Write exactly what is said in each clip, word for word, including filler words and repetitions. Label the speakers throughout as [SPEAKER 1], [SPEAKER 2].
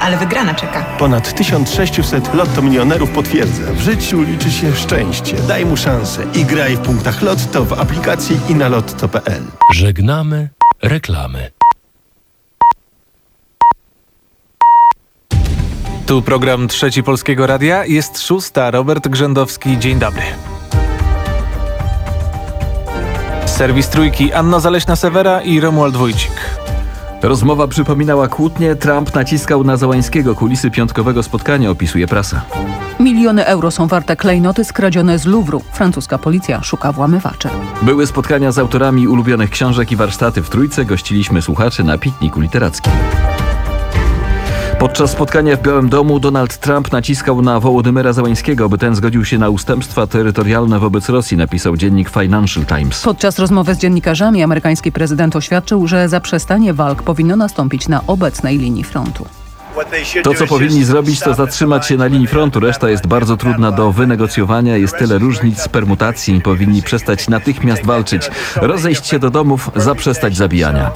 [SPEAKER 1] Ale wygrana czeka.
[SPEAKER 2] Ponad tysiąc sześćset Lotto milionerów potwierdza. W życiu liczy się szczęście. Daj mu szansę i graj w punktach Lotto w aplikacji i na lotto kropka pe el.
[SPEAKER 3] Żegnamy reklamy.
[SPEAKER 4] Tu program Trzeci Polskiego Radia. Jest szósta. Robert Grzędowski. Dzień dobry. Serwis Trójki. Anna Zaleśna-Sewera i Romuald Wójcik.
[SPEAKER 5] Rozmowa przypominała kłótnię. Trump naciskał na Załańskiego. Kulisy piątkowego spotkania opisuje prasa.
[SPEAKER 6] Miliony euro są warte klejnoty skradzione z Luwru. Francuska policja szuka włamywaczy.
[SPEAKER 5] Były spotkania z autorami ulubionych książek i warsztaty w Trójce. Gościliśmy słuchaczy na pikniku literackim. Podczas spotkania w Białym Domu Donald Trump naciskał na Wołodymyra Załańskiego, by ten zgodził się na ustępstwa terytorialne wobec Rosji, napisał dziennik Financial Times.
[SPEAKER 6] Podczas rozmowy z dziennikarzami amerykański prezydent oświadczył, że zaprzestanie walk powinno nastąpić na obecnej linii frontu.
[SPEAKER 5] To, co powinni zrobić, to zatrzymać się na linii frontu. Reszta jest bardzo trudna do wynegocjowania. Jest tyle różnic, permutacji. Powinni przestać natychmiast walczyć, rozejść się do domów, zaprzestać zabijania.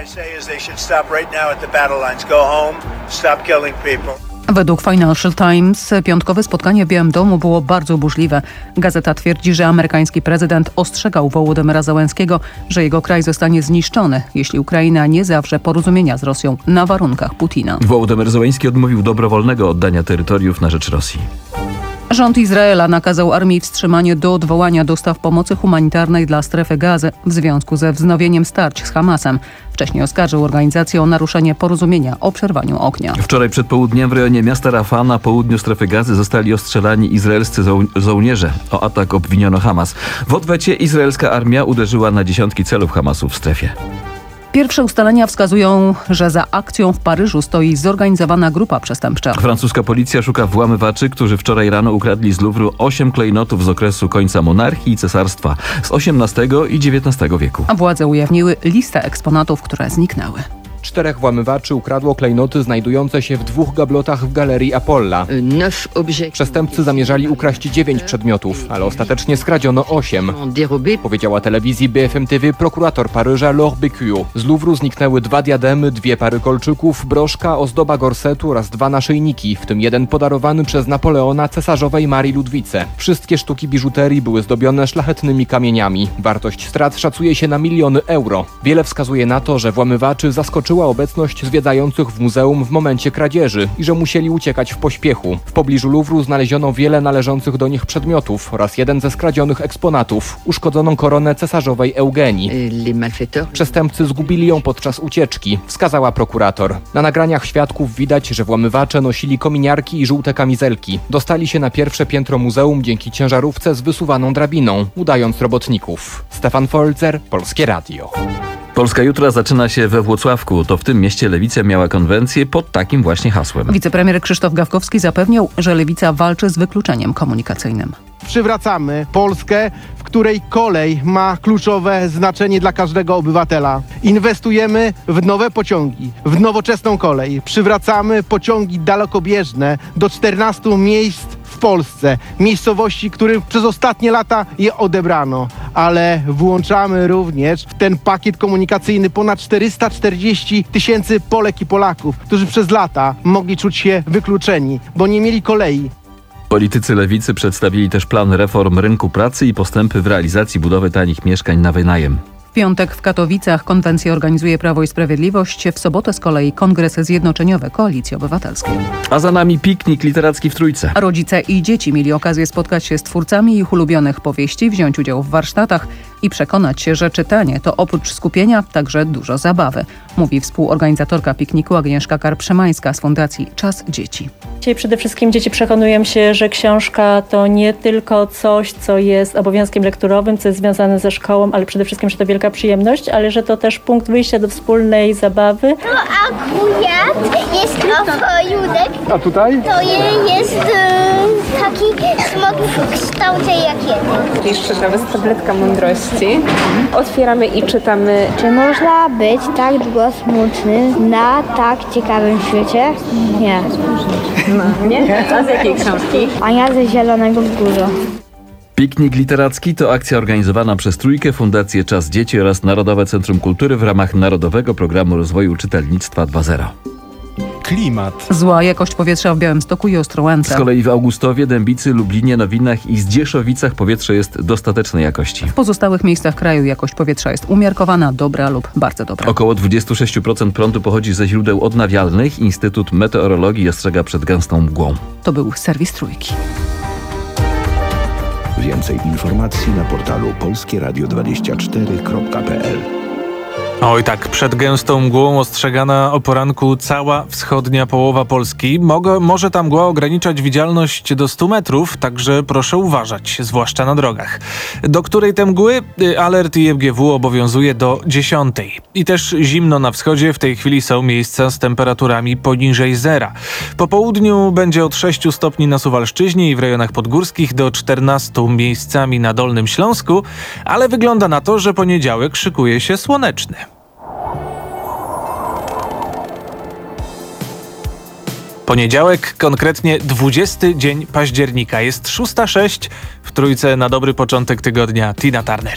[SPEAKER 6] Według Financial Times piątkowe spotkanie w Białym Domu było bardzo burzliwe. Gazeta twierdzi, że amerykański prezydent ostrzegał Wołodymyra Załańskiego, że jego kraj zostanie zniszczony, jeśli Ukraina nie zawrze porozumienia z Rosją na warunkach Putina.
[SPEAKER 5] Wołodymyr Załański odmówił dobrowolnego oddania terytoriów na rzecz Rosji.
[SPEAKER 6] Rząd Izraela nakazał armii wstrzymanie do odwołania dostaw pomocy humanitarnej dla strefy Gazy w związku ze wznowieniem starć z Hamasem. Wcześniej oskarżył organizację o naruszenie porozumienia o przerwaniu ognia.
[SPEAKER 5] Wczoraj przed południem w rejonie miasta Rafah na południu strefy Gazy zostali ostrzelani izraelscy żo- żołnierze. O atak obwiniono Hamas. W odwecie izraelska armia uderzyła na dziesiątki celów Hamasu w strefie.
[SPEAKER 6] Pierwsze ustalenia wskazują, że za akcją w Paryżu stoi zorganizowana grupa przestępcza.
[SPEAKER 5] Francuska policja szuka włamywaczy, którzy wczoraj rano ukradli z Luwru osiem klejnotów z okresu końca monarchii i cesarstwa z osiemnastego i dziewiętnastego wieku.
[SPEAKER 6] A władze ujawniły listę eksponatów, które zniknęły.
[SPEAKER 7] Czterech włamywaczy ukradło klejnoty znajdujące się w dwóch gablotach w galerii Apolla. Przestępcy zamierzali ukraść dziewięć przedmiotów, ale ostatecznie skradziono osiem. Powiedziała telewizji B F M T V prokurator Paryża Laure Bécu. Z Luwru zniknęły dwa diademy, dwie pary kolczyków, broszka, ozdoba gorsetu oraz dwa naszyjniki, w tym jeden podarowany przez Napoleona cesarzowej Marii Ludwice. Wszystkie sztuki biżuterii były zdobione szlachetnymi kamieniami. Wartość strat szacuje się na miliony euro. Wiele wskazuje na to, że włamywaczy zaskoczyła obecność zwiedzających w muzeum w momencie kradzieży i że musieli uciekać w pośpiechu. W pobliżu Luwru znaleziono wiele należących do nich przedmiotów oraz jeden ze skradzionych eksponatów, uszkodzoną koronę cesarzowej Eugenii. Przestępcy zgubili ją podczas ucieczki, wskazała prokurator. Na nagraniach świadków widać, że włamywacze nosili kominiarki i żółte kamizelki. Dostali się na pierwsze piętro muzeum dzięki ciężarówce z wysuwaną drabiną, udając robotników. Stefan Folzer, Polskie Radio.
[SPEAKER 5] Polska Jutra zaczyna się we Włocławku. To w tym mieście Lewica miała konwencję pod takim właśnie hasłem.
[SPEAKER 6] Wicepremier Krzysztof Gawkowski zapewniał, że Lewica walczy z wykluczeniem komunikacyjnym.
[SPEAKER 8] Przywracamy Polskę, w której kolej ma kluczowe znaczenie dla każdego obywatela. Inwestujemy w nowe pociągi, w nowoczesną kolej. Przywracamy pociągi dalekobieżne do czternastu miejsc w Polsce. Miejscowości, którym przez ostatnie lata je odebrano. Ale włączamy również w ten pakiet komunikacyjny ponad czterysta czterdzieści tysięcy Polek i Polaków, którzy przez lata mogli czuć się wykluczeni, bo nie mieli kolei.
[SPEAKER 5] Politycy Lewicy przedstawili też plan reform rynku pracy i postępy w realizacji budowy tanich mieszkań na wynajem.
[SPEAKER 6] W piątek w Katowicach konwencję organizuje Prawo i Sprawiedliwość, w sobotę z kolei Kongres Zjednoczeniowy Koalicji Obywatelskiej.
[SPEAKER 5] A za nami piknik literacki w Trójce.
[SPEAKER 6] A rodzice i dzieci mieli okazję spotkać się z twórcami ich ulubionych powieści, wziąć udział w warsztatach i przekonać się, że czytanie to oprócz skupienia także dużo zabawy, mówi współorganizatorka pikniku Agnieszka Karpszymańska z Fundacji Czas Dzieci.
[SPEAKER 9] Dzisiaj przede wszystkim dzieci przekonują się, że książka to nie tylko coś, co jest obowiązkiem lekturowym, co jest związane ze szkołą, ale przede wszystkim, że to wielka przyjemność, ale że to też punkt wyjścia do wspólnej zabawy.
[SPEAKER 10] To akurat jest ofojunek.
[SPEAKER 8] A tutaj?
[SPEAKER 10] To je- jest y, taki smok w kształcie jakiego.
[SPEAKER 11] Jeszcze dla Was tabletka mądrości. Otwieramy i czytamy.
[SPEAKER 10] Czy można być tak długo smutny na tak ciekawym świecie? Nie.
[SPEAKER 11] No, nie? A z jakiej książki?
[SPEAKER 10] Ania ze Zielonego Wzgórza.
[SPEAKER 5] Piknik literacki to akcja organizowana przez Trójkę, Fundację Czas Dzieci oraz Narodowe Centrum Kultury w ramach Narodowego Programu Rozwoju Czytelnictwa dwa zero.
[SPEAKER 1] klimat.
[SPEAKER 6] Zła jakość powietrza w Białymstoku i Ostrołęce.
[SPEAKER 5] Z kolei w Augustowie, Dębicy, Lublinie, Nowinach i Zdzieszowicach powietrze jest dostatecznej jakości.
[SPEAKER 6] W pozostałych miejscach kraju jakość powietrza jest umiarkowana, dobra lub bardzo dobra.
[SPEAKER 5] Około dwadzieścia sześć procent prądu pochodzi ze źródeł odnawialnych. Instytut Meteorologii ostrzega przed gęstą mgłą.
[SPEAKER 6] To był serwis Trójki.
[SPEAKER 12] Więcej informacji na portalu polskie radio dwadzieścia cztery kropka p l.
[SPEAKER 4] Oj tak, przed gęstą mgłą ostrzegana o poranku cała wschodnia połowa Polski. Mogę, może ta mgła ograniczać widzialność do stu metrów, także proszę uważać, zwłaszcza na drogach. Do której te mgły? Alert I M G W obowiązuje do dziesiątej. I też zimno na wschodzie, w tej chwili są miejsca z temperaturami poniżej zera. Po południu będzie od sześciu stopni na Suwalszczyźnie i w rejonach podgórskich do czternastu miejscami na Dolnym Śląsku, ale wygląda na to, że poniedziałek szykuje się słoneczny. Poniedziałek, konkretnie dwudziesty dzień października. Jest szósta sześć. W Trójce na dobry początek tygodnia Tina Turner.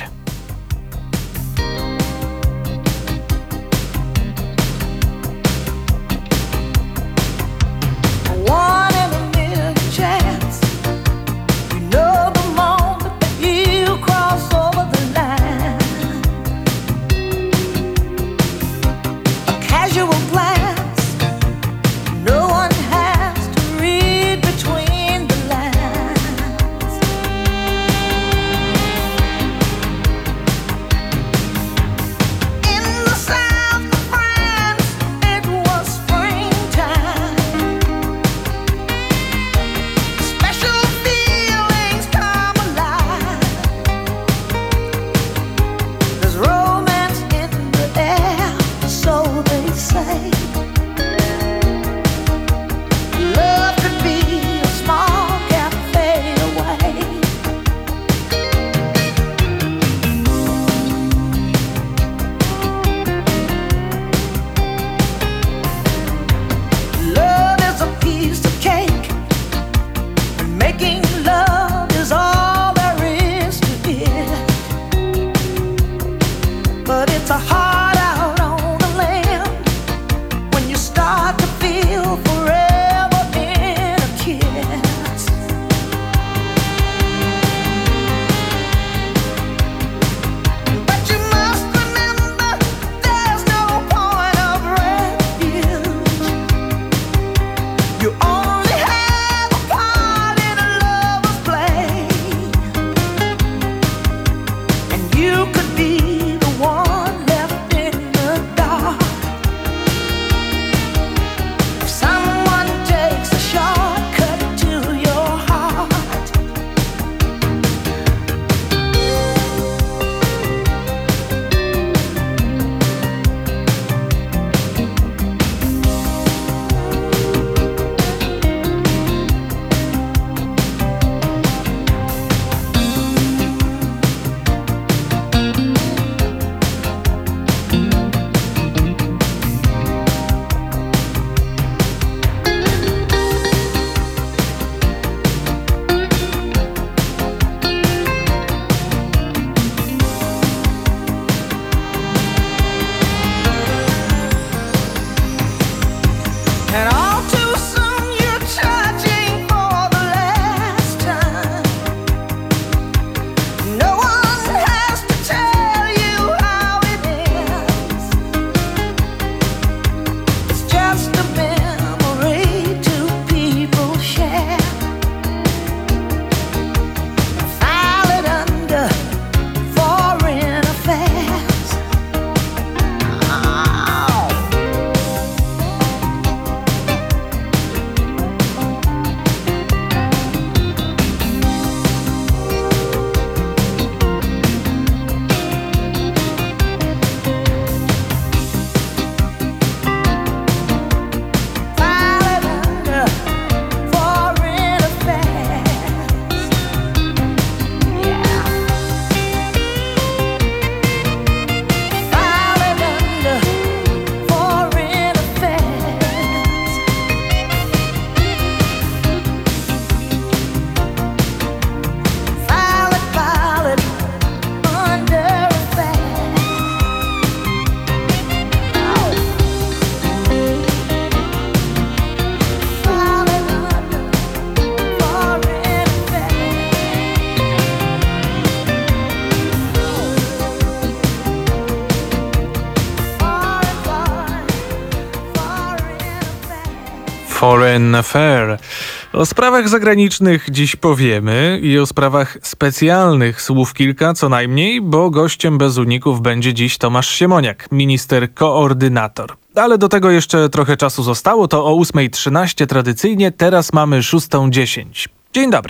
[SPEAKER 4] Foreign Affair. O sprawach zagranicznych dziś powiemy i o sprawach specjalnych słów kilka co najmniej, bo gościem bez uników będzie dziś Tomasz Siemoniak, minister koordynator. Ale do tego jeszcze trochę czasu zostało, to o ósmej trzynaście tradycyjnie, teraz mamy szóstą dziesięć. Dzień dobry.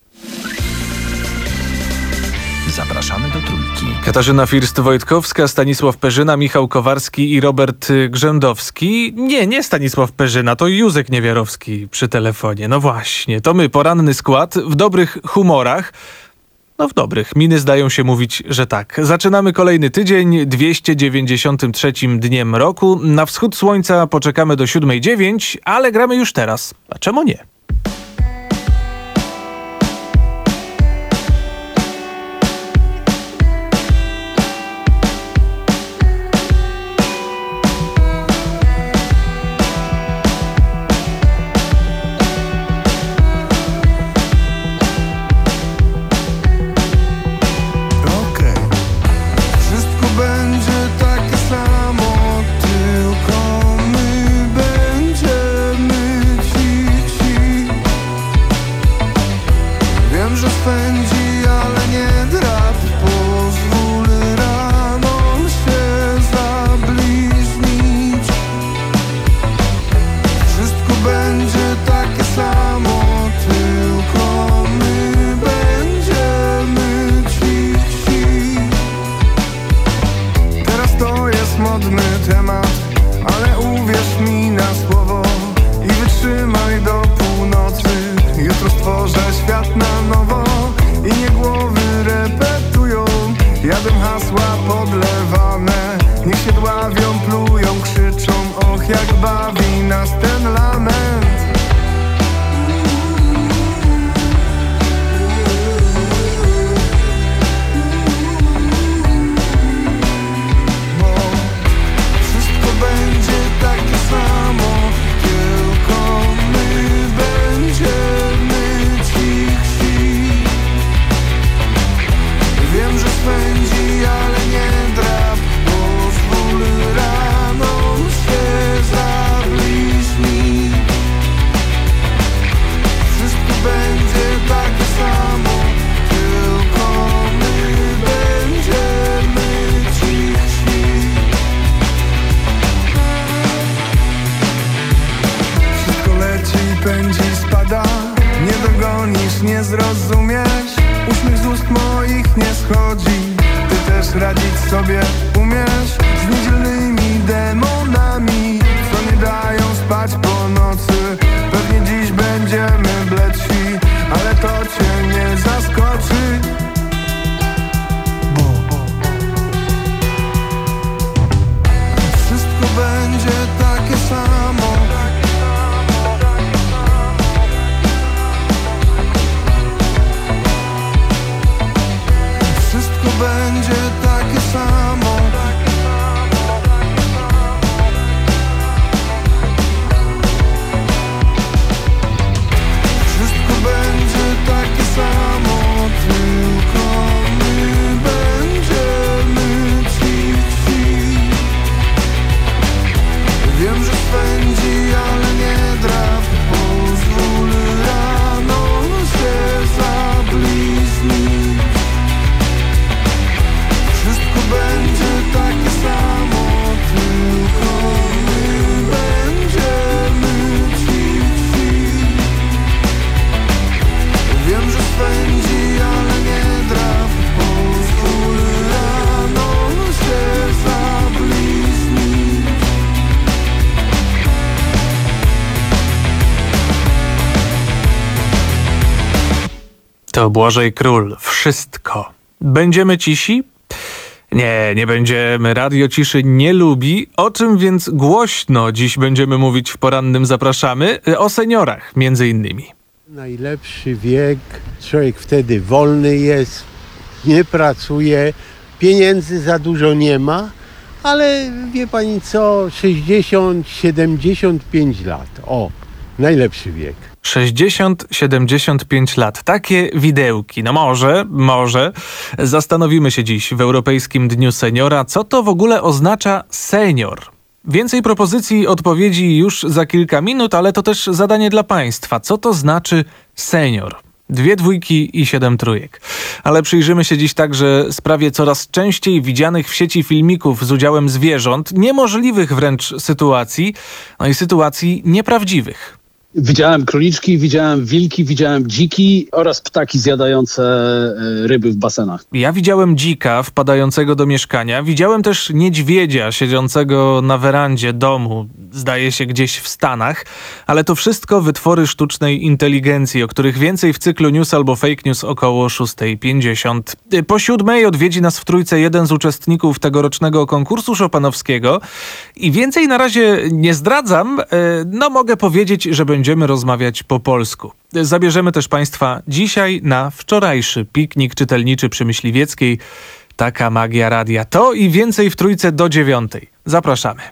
[SPEAKER 3] Zapraszamy do Trójki.
[SPEAKER 4] Katarzyna First-Wojtkowska, Stanisław Perzyna, Michał Kowarski i Robert Grzędowski. Nie, nie Stanisław Perzyna, to Józek Niewiarowski przy telefonie. No właśnie, to my, poranny skład, w dobrych humorach. No w dobrych, miny zdają się mówić, że tak. Zaczynamy kolejny tydzień, dwieście dziewięćdziesiątym trzecim dniem roku. Na wschód słońca poczekamy do siódmej dziewięć, ale gramy już teraz. A czemu nie? To Błażej Król. Wszystko. Będziemy cisi? Nie, nie będziemy. Radio ciszy nie lubi. O czym więc głośno dziś będziemy mówić w porannym Zapraszamy? O seniorach między innymi.
[SPEAKER 1] Najlepszy wiek. Człowiek wtedy wolny jest, nie pracuje, pieniędzy za dużo nie ma, ale wie pani co, sześćdziesiąt siedemdziesiąt pięć lat. O, najlepszy wiek.
[SPEAKER 4] sześćdziesiąt siedemdziesiąt pięć lat. Takie widełki. No może, może. Zastanowimy się dziś w Europejskim Dniu Seniora, co to w ogóle oznacza senior. Więcej propozycji odpowiedzi już za kilka minut, ale to też zadanie dla Państwa. Co to znaczy senior? Dwie dwójki i siedem trójek. Ale przyjrzymy się dziś także sprawie coraz częściej widzianych w sieci filmików z udziałem zwierząt, niemożliwych wręcz sytuacji, no i sytuacji nieprawdziwych.
[SPEAKER 13] Widziałem króliczki, widziałem wilki, widziałem dziki oraz ptaki zjadające ryby w basenach.
[SPEAKER 4] Ja widziałem dzika wpadającego do mieszkania, widziałem też niedźwiedzia siedzącego na werandzie domu, zdaje się gdzieś w Stanach, ale to wszystko wytwory sztucznej inteligencji, o których więcej w cyklu News albo Fake News około szósta pięćdziesiąt. Po siódmej odwiedzi nas w Trójce jeden z uczestników tegorocznego konkursu chopinowskiego i więcej na razie nie zdradzam, no mogę powiedzieć, że będzie Będziemy rozmawiać po polsku. Zabierzemy też Państwa dzisiaj na wczorajszy piknik czytelniczy przy Myśliwieckiej. Taka magia radia. To i więcej w Trójce do dziewiątej. Zapraszamy.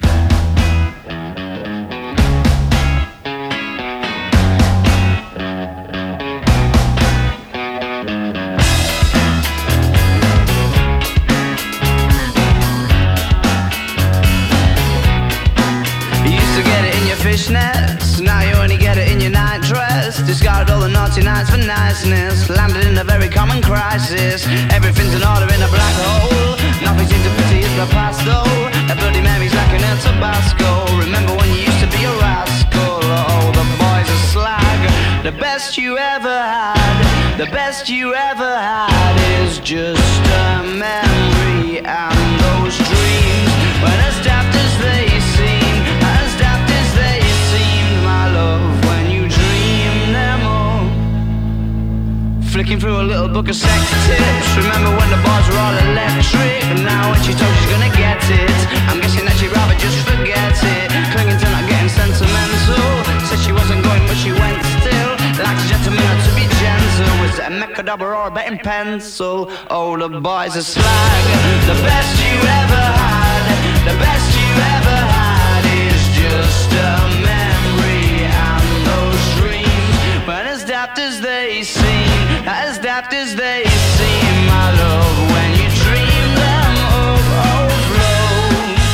[SPEAKER 14] Now you only get it in your night dress. Discarded all the naughty nights for niceness. Landed in a very common crisis. Everything's in order in a black hole. Nothing seems to pity is the past though. That Bloody Mary's like an El Tabasco. Remember when you used to be a rascal? Oh, the boys are slag. The best you ever had, the best you ever had is just a memory. And those dreams, when as daft as they seem, as daft as they seemed, my love, when you dream them all. Flicking through a little book of sex tips. Remember when the bars were all electric? Now when she told she's gonna get it, I'm guessing that she'd rather just forget it. Clinging to not getting sentimental. Said she wasn't going but she went still. Like a gentleman had to be gentle. Was it a Mechadabra or a betting pencil? Oh, the boys are slag. The best you ever had, the best you ever had is just a memory. And those dreams, when as daft as they seem, as daft as they seem, my love, when you dream them of overflow.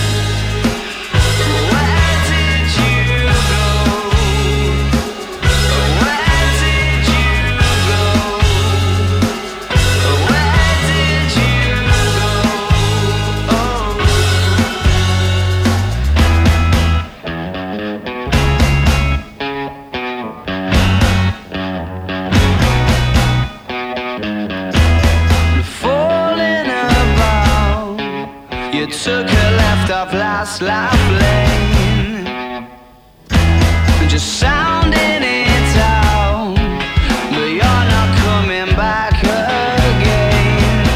[SPEAKER 14] Where did you go? Where did you go? Where did you go? Oh. Falling about, you took a left off last life lane, just sounding it out, but you're not coming back again.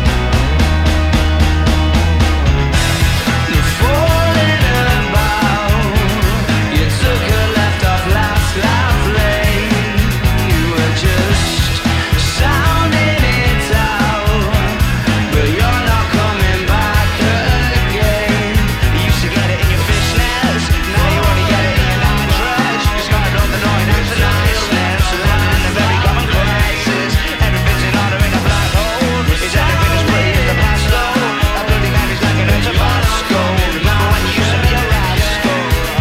[SPEAKER 14] Falling about, you took a left off last life lane, you were just sounding it out, but you're not coming back again. You used to get it in your fishnets, now you only get it in your night dress. You started on the noise and the niceness, landing in a very common crisis. Everything's in order in a black hole. Is everything as pretty as the past though? That Bloody Mary's like an El Tabasco. Remember when you used to be a rascal?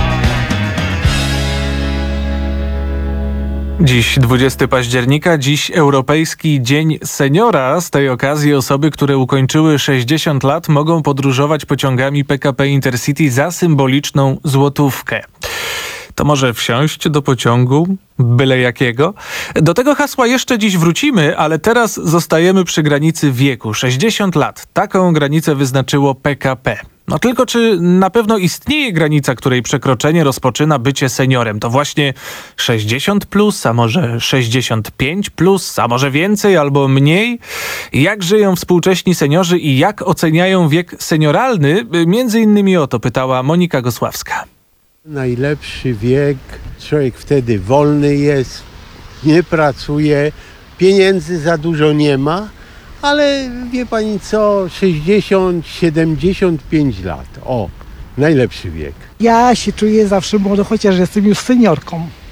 [SPEAKER 4] Dziś dwudziestego października, dziś Europejski Dzień Seniora. Z tej okazji osoby, które ukończyły sześćdziesiąt lat, mogą podróżować pociągami P K P Intercity za symboliczną złotówkę. To może wsiąść do pociągu, byle jakiego. Do tego hasła jeszcze dziś wrócimy, ale teraz zostajemy przy granicy wieku. sześćdziesiąt lat. Taką granicę wyznaczyło P K P. No tylko czy na pewno istnieje granica, której przekroczenie rozpoczyna bycie seniorem? To właśnie sześćdziesiąt plus, a może sześćdziesiąt pięć plus, a może więcej albo mniej? Jak żyją współcześni seniorzy i jak oceniają wiek senioralny? Między innymi o to pytała Monika Gosławska.
[SPEAKER 1] Najlepszy wiek, człowiek wtedy wolny jest, nie pracuje, pieniędzy za dużo nie ma, ale wie pani co, sześćdziesiąt siedemdziesiąt pięć lat, o, najlepszy wiek.
[SPEAKER 15] Ja się czuję zawsze młodo, chociaż jestem już seniorką.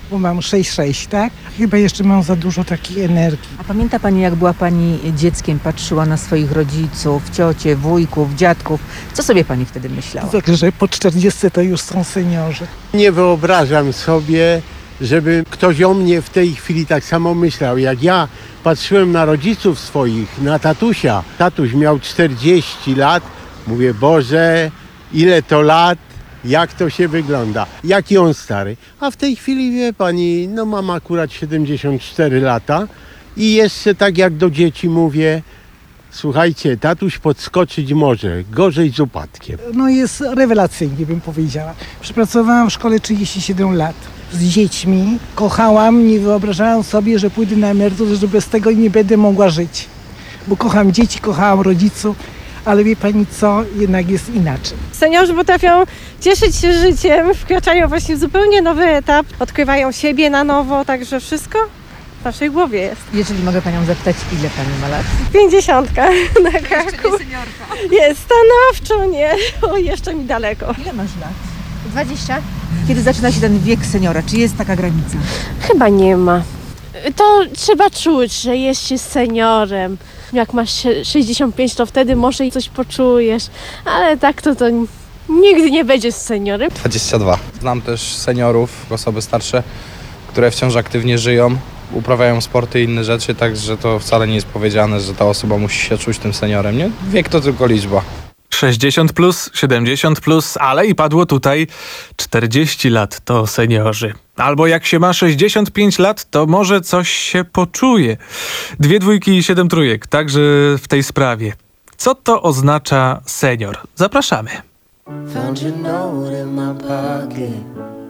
[SPEAKER 15] bo mam sześć sześć, tak? Chyba jeszcze mam za dużo takiej energii.
[SPEAKER 16] A pamięta pani, jak była pani dzieckiem, patrzyła na swoich rodziców, ciocie, wujków, dziadków? Co sobie pani wtedy myślała?
[SPEAKER 15] Także po czterdziestce to już są seniorzy.
[SPEAKER 1] Nie wyobrażam sobie, żeby ktoś o mnie w tej chwili tak samo myślał. Jak ja patrzyłem na rodziców swoich, na tatusia. Tatuś miał czterdzieści lat. Mówię, Boże, ile to lat, jak to się wygląda. Jaki on stary. A w tej chwili, wie pani, no mam akurat siedemdziesiąt cztery lata i jeszcze tak jak do dzieci mówię, słuchajcie, tatuś podskoczyć może, gorzej z upadkiem.
[SPEAKER 15] No jest rewelacyjnie, bym powiedziała. Przepracowałam w szkole trzydzieści siedem lat. Z dziećmi kochałam, nie wyobrażałam sobie, że pójdę na emeryturę, że bez tego nie będę mogła żyć. Bo kocham dzieci, kochałam rodziców, ale wie pani co, jednak jest inaczej.
[SPEAKER 17] Seniorzy potrafią cieszyć się życiem, wkraczają właśnie w zupełnie nowy etap, odkrywają siebie na nowo, także wszystko w naszej głowie jest.
[SPEAKER 16] Jeżeli mogę panią zapytać, ile pani ma lat?
[SPEAKER 17] Pięćdziesiątka na karku.
[SPEAKER 16] Jeszcze nie seniorka.
[SPEAKER 17] Jest stanowczo, nie. O, jeszcze mi daleko.
[SPEAKER 16] Ile masz lat?
[SPEAKER 17] dwadzieścia.
[SPEAKER 16] Kiedy zaczyna się ten wiek seniora? Czy jest taka granica?
[SPEAKER 17] Chyba nie ma. To trzeba czuć, że jest się seniorem. Jak masz sześćdziesiąt pięć, to wtedy może coś poczujesz, ale tak to, to nigdy nie będziesz seniorem.
[SPEAKER 18] dwadzieścia dwa. Znam też seniorów, osoby starsze, które wciąż aktywnie żyją, uprawiają sporty i inne rzeczy, także to wcale nie jest powiedziane, że ta osoba musi się czuć tym seniorem, nie? Wiek to tylko liczba.
[SPEAKER 4] sześćdziesiąt plus, siedemdziesiąt plus, ale i padło tutaj czterdzieści lat to seniorzy. Albo jak się ma sześćdziesiąt pięć lat, to może coś się poczuje. Dwie dwójki i siedem trójek, także w tej sprawie. Co to oznacza senior? Zapraszamy.
[SPEAKER 19] Found your note in my pocket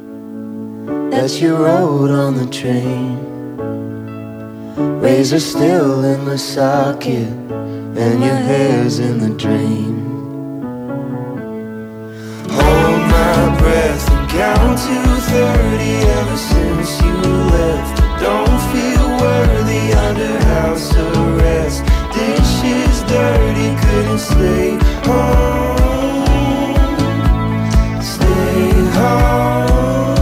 [SPEAKER 19] that you wrote on the train. Razor still in the socket and your hair's in the drain. Hold my breath and count to thirty. Ever since you left, I don't feel worthy under house arrest. Dishes dirty, couldn't stay home. Stay home.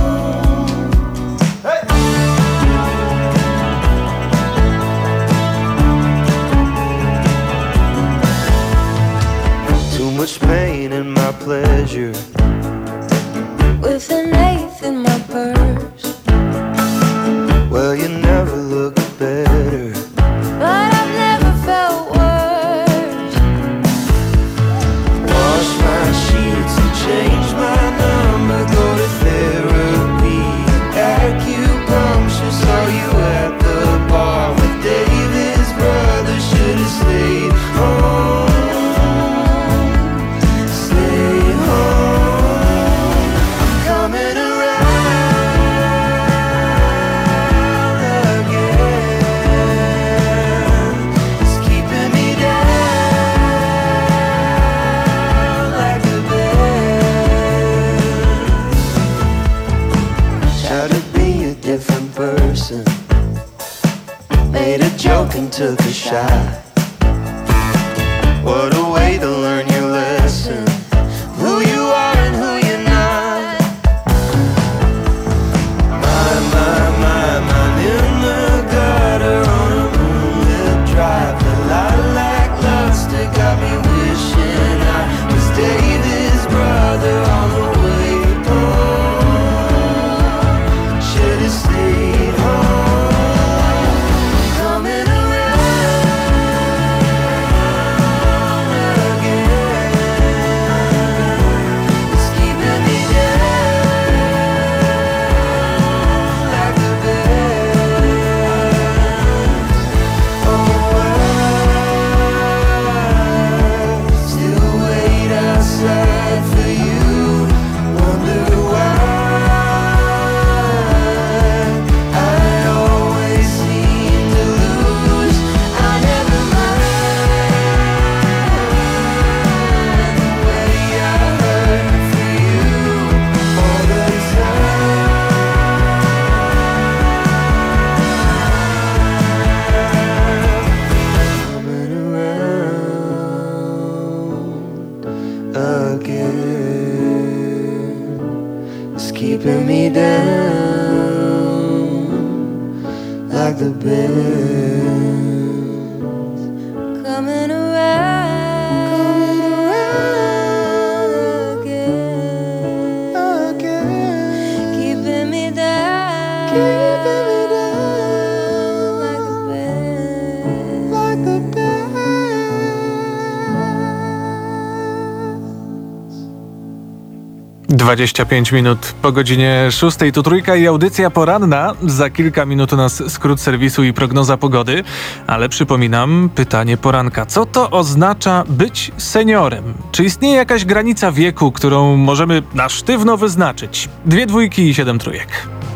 [SPEAKER 19] Too much pain in my pleasure, with an eighth in my purse. Well, you never looked better, but I've never felt worse. Wash my sheets and change my number, go to therapy, acupuncture. Saw you at the bar with David's brother, should've stayed home. Made a joke and took a shot. What a way to learn your lesson, who you are and who you're not. My, my, my, mine in the gutter on a moonlit drive. The lilac luster got me wishing I was David's brother on the way home. Should've stayed home. Coming around again. like the best. Coming around, coming around again, again. Keeping me down, keeping me down like the best, like the best.
[SPEAKER 4] dwadzieścia pięć minut po godzinie szóstej, tu Trójka i audycja poranna. Za kilka minut u nas skrót serwisu i prognoza pogody. Ale przypominam, pytanie poranka. Co to oznacza być seniorem? Czy istnieje jakaś granica wieku, którą możemy na sztywno wyznaczyć? Dwie dwójki i siedem trójek.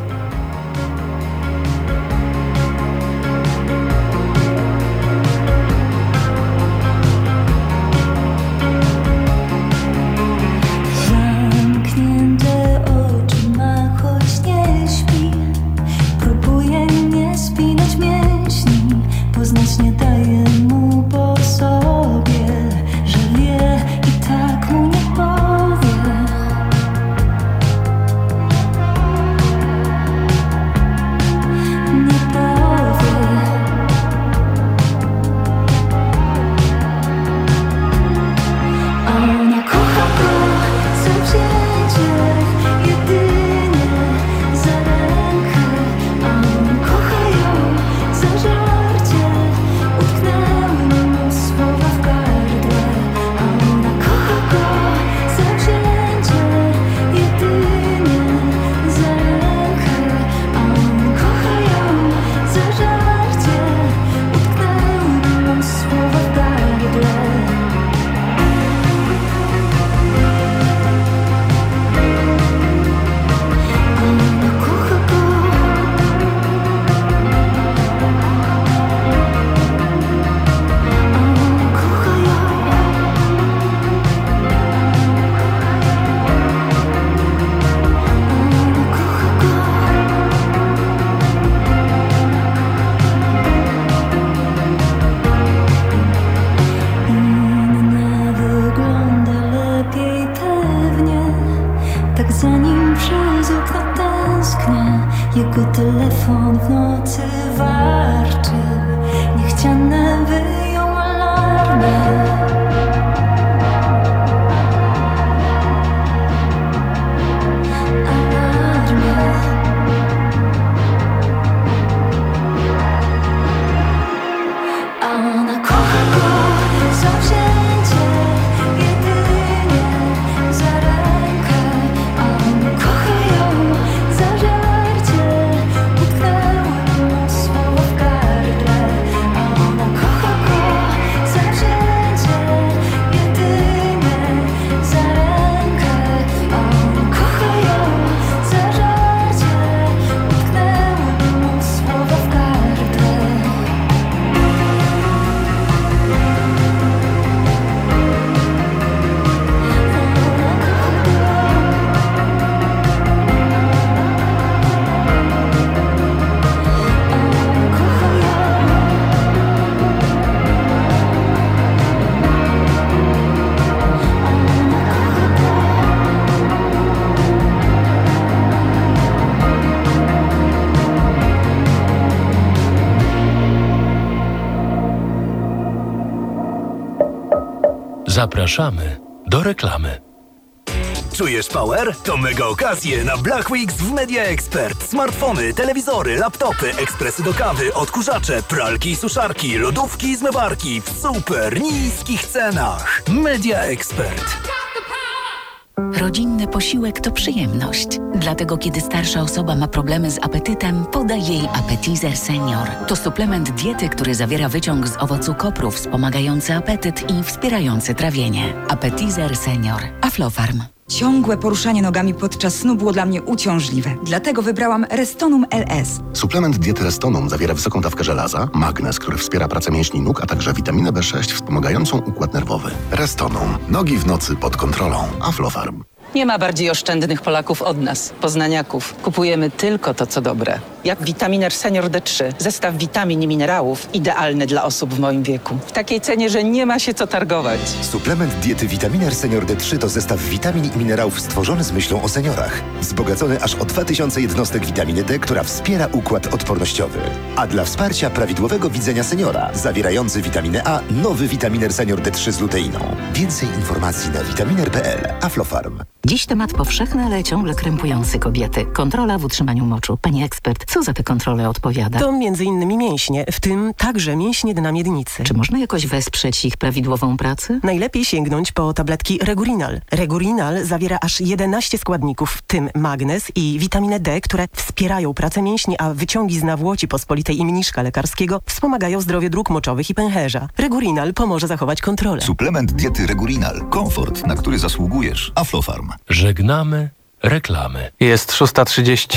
[SPEAKER 19] Jego telefon w nocy warczy, niechciane wyją alarmy.
[SPEAKER 20] Zapraszamy do reklamy.
[SPEAKER 21] Czujesz power? To mega okazje na Black Weeks w Media Expert. Smartfony, telewizory, laptopy, ekspresy do kawy, odkurzacze, pralki i suszarki, lodówki i zmywarki w super niskich cenach. Media Expert.
[SPEAKER 22] Rodzinny posiłek to przyjemność. Dlatego kiedy starsza osoba ma problemy z apetytem, podaj jej Appetizer Senior. To suplement diety, który zawiera wyciąg z owocu kopru wspomagający apetyt i wspierający trawienie. Appetizer Senior. Aflofarm.
[SPEAKER 23] Ciągłe poruszanie nogami podczas snu było dla mnie uciążliwe. Dlatego wybrałam Restonum L S.
[SPEAKER 24] Suplement diety Restonum zawiera wysoką dawkę żelaza, magnez, który wspiera pracę mięśni nóg, a także witaminę B sześć wspomagającą układ nerwowy. Restonum. Nogi w nocy pod kontrolą. Aflofarm.
[SPEAKER 2] Nie ma bardziej oszczędnych Polaków od nas, poznaniaków. Kupujemy tylko to, co dobre. Jak Vitaminer Senior D trzy. Zestaw witamin i minerałów idealny dla osób w moim wieku. W takiej cenie, że nie ma się co targować.
[SPEAKER 7] Suplement diety Vitaminer Senior D trzy to zestaw witamin i minerałów stworzony z myślą o seniorach. Wzbogacony aż o dwa tysiące jednostek witaminy D, która wspiera układ odpornościowy. A dla wsparcia prawidłowego widzenia seniora, zawierający witaminę A, nowy Vitaminer Senior D trzy z luteiną. Więcej informacji na vitaminer kropka p l. Aflofarm.
[SPEAKER 22] Dziś temat powszechny, ale ciągle krępujący kobiety. Kontrola w utrzymaniu moczu. Pani ekspert, co za te kontrole odpowiada?
[SPEAKER 8] To między innymi mięśnie, w tym także mięśnie dna miednicy.
[SPEAKER 22] Czy można jakoś wesprzeć ich prawidłową pracę?
[SPEAKER 8] Najlepiej sięgnąć po tabletki Regurinal. Regurinal zawiera aż jedenaście składników, w tym magnez i witaminę D, które wspierają pracę mięśni, a wyciągi z nawłoci pospolitej i mniszka lekarskiego wspomagają zdrowie dróg moczowych i pęcherza. Regurinal pomoże zachować kontrolę.
[SPEAKER 9] Suplement diety Regurinal. Komfort, na który zasługujesz. Aflofarm.
[SPEAKER 20] Żegnamy reklamy.
[SPEAKER 4] Jest szósta trzydzieści.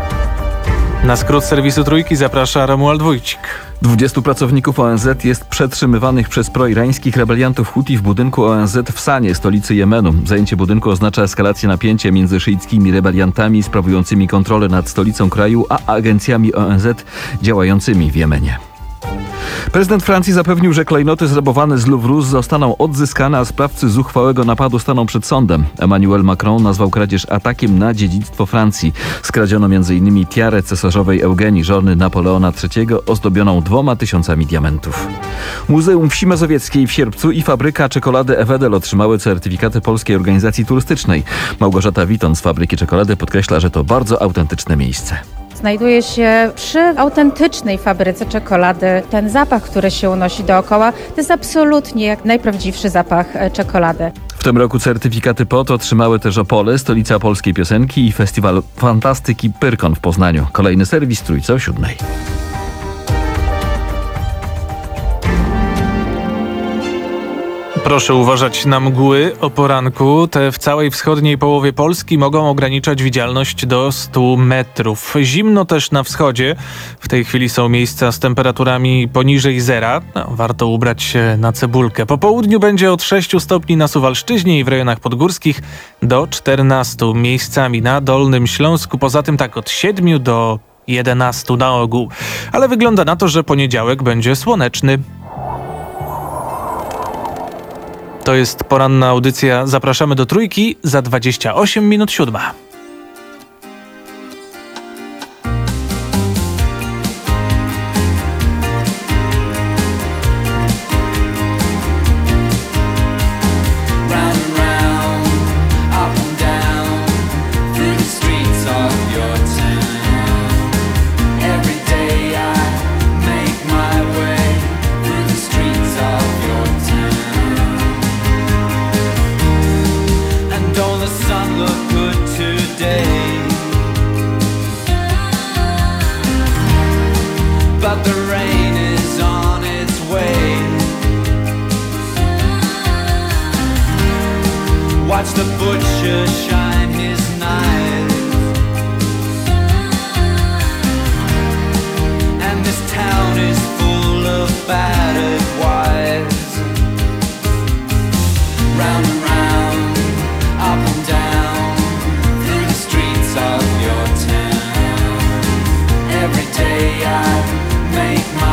[SPEAKER 4] Na skrót serwisu Trójki zaprasza Romuald Wójcik.
[SPEAKER 5] dwudziestu pracowników O N Z jest przetrzymywanych przez proirańskich rebeliantów Huti w budynku O N Z w Sanie, stolicy Jemenu. Zajęcie budynku oznacza eskalację napięcia między szyickimi rebeliantami sprawującymi kontrolę nad stolicą kraju, a agencjami O N Z działającymi w Jemenie. Prezydent Francji zapewnił, że klejnoty zrabowane z Louvru zostaną odzyskane, a sprawcy zuchwałego napadu staną przed sądem. Emmanuel Macron nazwał kradzież atakiem na dziedzictwo Francji. Skradziono między innymi tiarę cesarzowej Eugenii, żony Napoleona trzeciego, ozdobioną dwoma tysiącami diamentów. Muzeum Wsi Mazowieckiej w Sierpcu i fabryka czekolady Ewedel otrzymały certyfikaty Polskiej Organizacji Turystycznej. Małgorzata Witon z fabryki czekolady podkreśla, że to bardzo autentyczne miejsce.
[SPEAKER 25] Znajduje się przy autentycznej fabryce czekolady. Ten zapach, który się unosi dookoła, to jest absolutnie jak najprawdziwszy zapach czekolady.
[SPEAKER 5] W tym roku certyfikaty P O T otrzymały też Opole, stolica polskiej piosenki i festiwal fantastyki Pyrkon w Poznaniu. Kolejny serwis Trójce o siódmej.
[SPEAKER 4] Proszę uważać na mgły o poranku. Te w całej wschodniej połowie Polski mogą ograniczać widzialność do stu metrów. Zimno też na wschodzie. W tej chwili są miejsca z temperaturami poniżej zera. No, warto ubrać się na cebulkę. Po południu będzie od sześciu stopni na Suwalszczyźnie i w rejonach podgórskich do czternastu. Miejscami na Dolnym Śląsku. Poza tym tak od siedmiu do jedenastu na ogół. Ale wygląda na to, że poniedziałek będzie słoneczny. To jest poranna audycja. Zapraszamy do Trójki za dwadzieścia osiem minut siódma.
[SPEAKER 14] Watch the butcher shine his knife, and this town is full of battered wives. Round and round, up and down, through the streets of your town. Every day I make my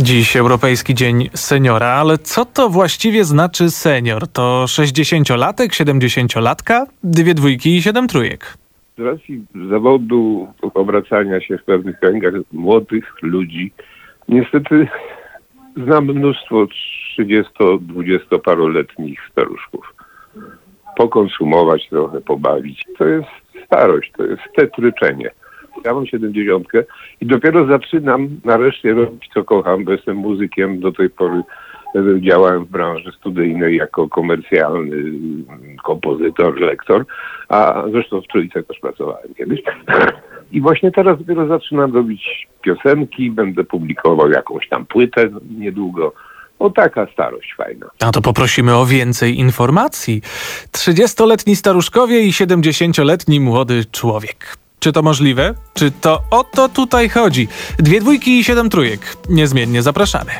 [SPEAKER 4] Dziś Europejski Dzień Seniora, ale co to właściwie znaczy senior? To sześćdziesięciolatek, siedemdziesięciolatka, dwie dwójki i siedem trójek.
[SPEAKER 3] Z racji zawodu, obracania się w pewnych kręgach młodych ludzi, niestety znam mnóstwo trzydziesto-dwudziestoparoletnich staruszków. Pokonsumować trochę, pobawić. To jest starość, to jest tetryczenie. Ja mam siedemdziesiątkę i dopiero zaczynam nareszcie robić, co kocham, bo jestem muzykiem. Do tej pory działałem w branży studyjnej jako komercjalny kompozytor, lektor, a zresztą w Trójce też pracowałem kiedyś. I właśnie teraz dopiero zaczynam robić piosenki, będę publikował jakąś tam płytę niedługo. O, taka starość fajna.
[SPEAKER 4] A to poprosimy o więcej informacji. trzydziestoletni staruszkowie i siedemdziesięcioletni młody człowiek. Czy to możliwe? Czy to o to tutaj chodzi? Dwie dwójki i siedem trójek. Niezmiennie zapraszamy.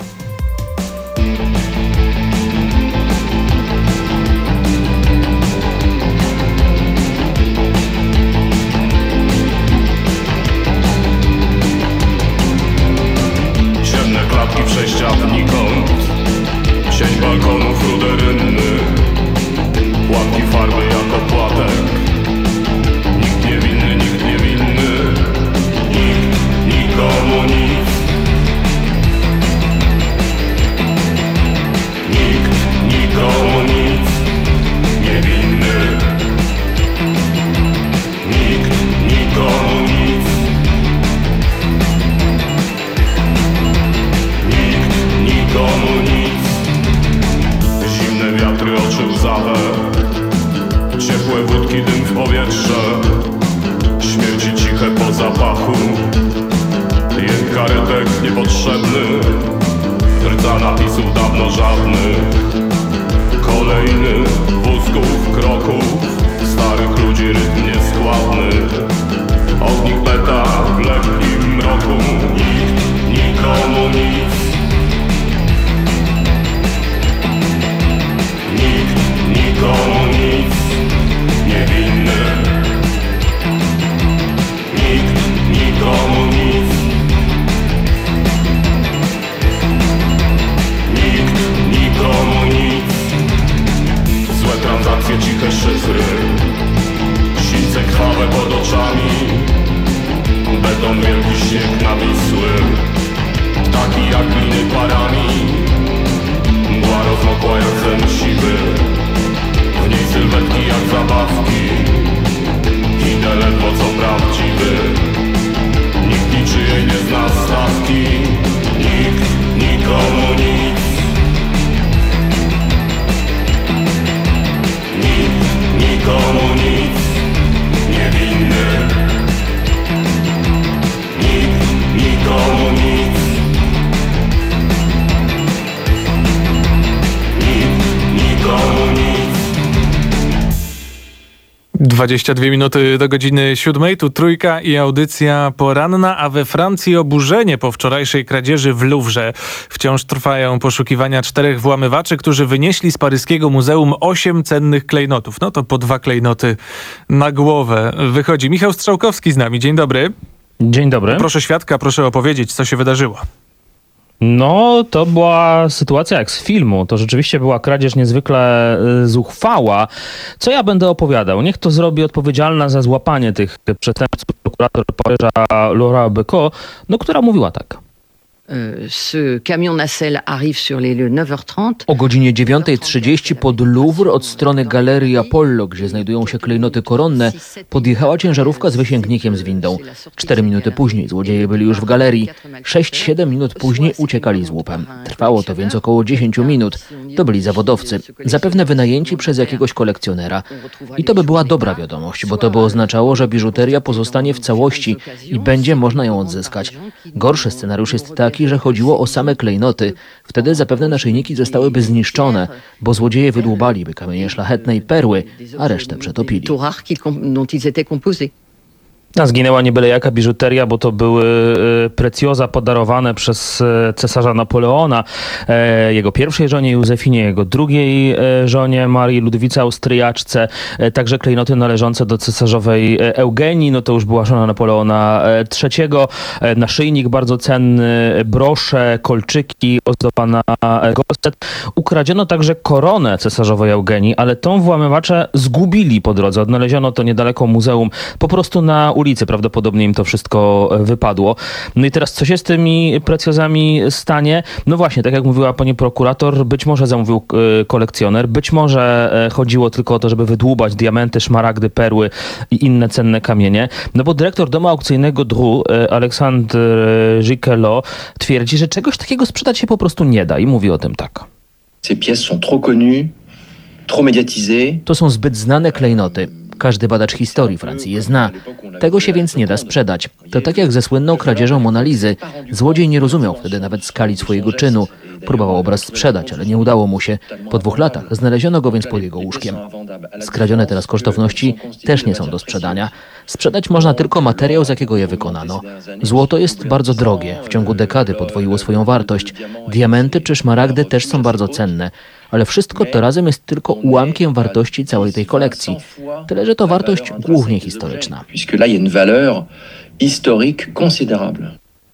[SPEAKER 6] Ciemne klatki przejścia znikąd, cień balkonów ruderynny, płatki farby jako płatek. Nikt niewinny, nikt niewinny, nikt nikomu nic. Nikt nikomu nic, niewinny. Nikt nikomu nic. Nikt nikomu nic. Zimne wiatry oczy łzawe, ciepłe wódki, dym w powietrze, śmierci ciche po zapachu, jęk karetek niepotrzebny, rdza napisów dawno żadnych, kolejny wózków, kroków, starych ludzi rytm nieskładny, ognik peta w lekkim mroku, nikt nikomu nic. Nikt nikomu nic, niewinny. Nikt nikomu nic. Nikt nikomu nic. Złe transakcje, ciche szyfry, sińce krwawe pod oczami, beton, wielki śnieg nawisły, taki jak gliny parami, mgła rozmokła jak sen siwy, w niej sylwetki jak zabawki, idę ledwo co prawdziwy. Nikt niczyjej nie zna stawki, nikt nikomu nic. Nikt nikomu nic, niewinny. Nikt nikomu nic. Nikt nikomu nic.
[SPEAKER 4] dwadzieścia dwie minuty do godziny siódmej, tu Trójka i audycja poranna, a we Francji oburzenie po wczorajszej kradzieży w Louvre. Wciąż trwają poszukiwania czterech włamywaczy, którzy wynieśli z paryskiego muzeum osiem cennych klejnotów. No to po dwa klejnoty na głowę wychodzi. Michał Strzałkowski z nami. Dzień dobry.
[SPEAKER 10] Dzień dobry.
[SPEAKER 4] Proszę świadka, proszę opowiedzieć, co się wydarzyło.
[SPEAKER 10] No, to była sytuacja jak z filmu. To rzeczywiście była kradzież niezwykle y, zuchwała. Co ja będę opowiadał? Niech to zrobi odpowiedzialna za złapanie tych przestępców prokurator Paryża Laura Becot, no, która mówiła tak.
[SPEAKER 11] Ce camion nacelle arrive sur les lieux neuf heures trente.
[SPEAKER 10] O godzinie dziewiątej trzydzieści pod Louvre od strony Galerii Apollo, gdzie znajdują się klejnoty koronne, podjechała ciężarówka z wysięgnikiem z windą. Cztery minuty później złodzieje byli już w galerii. Sześć, siedem minut później uciekali z łupem. Trwało to więc około dziesięciu minut. To byli zawodowcy, zapewne wynajęci przez jakiegoś kolekcjonera. I to by była dobra wiadomość, bo to by oznaczało, że biżuteria pozostanie w całości i będzie można ją odzyskać. Gorszy scenariusz jest taki, że chodziło o same klejnoty. Wtedy zapewne naszyjniki zostałyby zniszczone, bo złodzieje wydłubaliby kamienie szlachetne i perły, a resztę przetopili.
[SPEAKER 1] A zginęła nie byle jaka biżuteria, bo to były precjoza podarowane przez cesarza Napoleona jego pierwszej żonie Józefinie, jego drugiej żonie Marii Ludwice Austriaczce, także klejnoty należące do cesarzowej Eugenii, no to już była żona Napoleona trzeciego, naszyjnik bardzo cenny, brosze, kolczyki, ozdobiona gorset. Ukradziono także koronę cesarzowej Eugenii, ale tą włamywacze zgubili po drodze. Odnaleziono to niedaleko muzeum, po prostu na ulicy. Prawdopodobnie im to wszystko wypadło. No i teraz co się z tymi precjozami stanie? No właśnie, tak jak mówiła pani prokurator, być może zamówił kolekcjoner, być może chodziło tylko o to, żeby wydłubać diamenty, szmaragdy, perły i inne cenne kamienie. No bo dyrektor domu aukcyjnego Dru, Alexandre Giquelot, twierdzi, że czegoś takiego sprzedać się po prostu nie da i mówi o tym tak.
[SPEAKER 12] Ces pièces sont trop connues, trop médiatisées.
[SPEAKER 10] To są zbyt znane klejnoty. Każdy badacz historii Francji je zna. Tego się więc nie da sprzedać. To tak jak ze słynną kradzieżą Monalizy. Złodziej nie rozumiał wtedy nawet skali swojego czynu. Próbował obraz sprzedać, ale nie udało mu się. Po dwóch latach znaleziono go więc pod jego łóżkiem. Skradzione teraz kosztowności też nie są do sprzedania. Sprzedać można tylko materiał, z jakiego je wykonano. Złoto jest bardzo drogie. W ciągu dekady podwoiło swoją wartość. Diamenty czy szmaragdy też są bardzo cenne. Ale wszystko to razem jest tylko ułamkiem wartości całej tej kolekcji. Tyle, że to wartość głównie historyczna.
[SPEAKER 12] Puisque là, il y a une valeur historique considérable.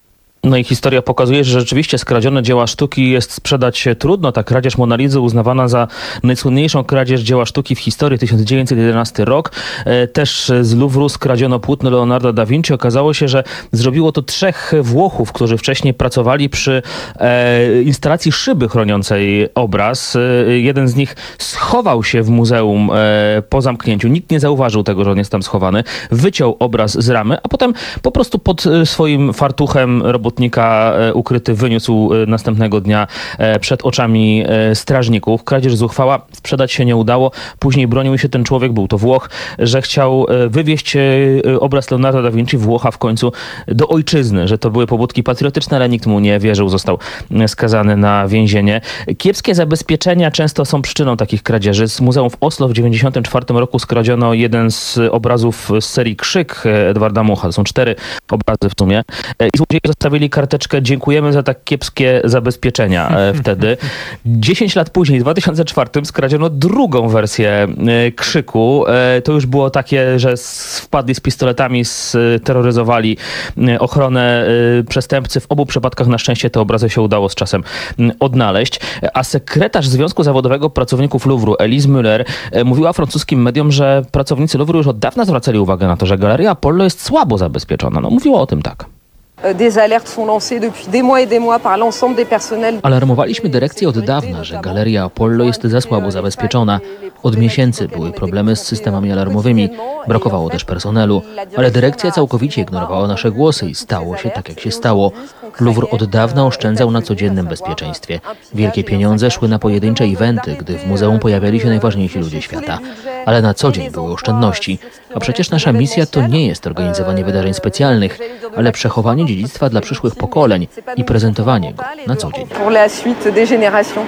[SPEAKER 1] No i historia pokazuje, że rzeczywiście skradzione dzieła sztuki jest sprzedać trudno. Ta kradzież Monalizy uznawana za najsłynniejszą kradzież dzieła sztuki w historii, tysiąc dziewięćset jedenasty rok. Też z Louvru skradziono płótno Leonardo da Vinci. Okazało się, że zrobiło to trzech Włochów, którzy wcześniej pracowali przy e, instalacji szyby chroniącej obraz. Jeden z nich schował się w muzeum e, po zamknięciu. Nikt nie zauważył tego, że on jest tam schowany. Wyciął obraz z ramy, a potem po prostu pod swoim fartuchem robotnika ukryty wyniósł następnego dnia przed oczami strażników. Kradzież zuchwała, sprzedać się nie udało. Później bronił się ten człowiek, był to Włoch, że chciał wywieźć obraz Leonardo da Vinci, Włocha w końcu, do ojczyzny, że to były pobudki patriotyczne, ale nikt mu nie wierzył, został skazany na więzienie. Kiepskie zabezpieczenia często są przyczyną takich kradzieży. Z muzeum w Oslo w dziewięćdziesiątym czwartym roku skradziono jeden z obrazów z serii Krzyk Edwarda Mucha. To są cztery obrazy w sumie. I złodzieje zostawili karteczkę "Dziękujemy za tak kiepskie zabezpieczenia" e, wtedy. Dziesięć lat później, w dwa tysiące czwartym, skradziono drugą wersję e, Krzyku. E, to już było takie, że s- wpadli z pistoletami, steroryzowali e, ochronę e, przestępcy. W obu przypadkach na szczęście te obrazy się udało z czasem m, odnaleźć. A sekretarz Związku Zawodowego Pracowników Louvru, Elise Müller, e, mówiła francuskim mediom, że pracownicy Louvru już od dawna zwracali uwagę na to, że Galeria Apollo jest słabo zabezpieczona. No, mówiła o tym tak.
[SPEAKER 13] Des alertes sont lancées depuis des mois et des mois par l'ensemble des personnels.
[SPEAKER 10] Alarmowaliśmy dyrekcję od dawna, że Galeria Apollo jest za słabo zabezpieczona. Od miesięcy były problemy z systemami alarmowymi, brakowało też personelu, ale dyrekcja całkowicie ignorowała nasze głosy i stało się tak, jak się stało. Louvre od dawna oszczędzał na codziennym bezpieczeństwie. Wielkie pieniądze szły na pojedyncze eventy, gdy w muzeum pojawiali się najważniejsi ludzie świata. Ale na co dzień były oszczędności. A przecież nasza misja to nie jest organizowanie wydarzeń specjalnych, ale przechowanie dziedzictwa dla przyszłych pokoleń i prezentowanie go na co dzień.
[SPEAKER 13] Pour la suite des générations.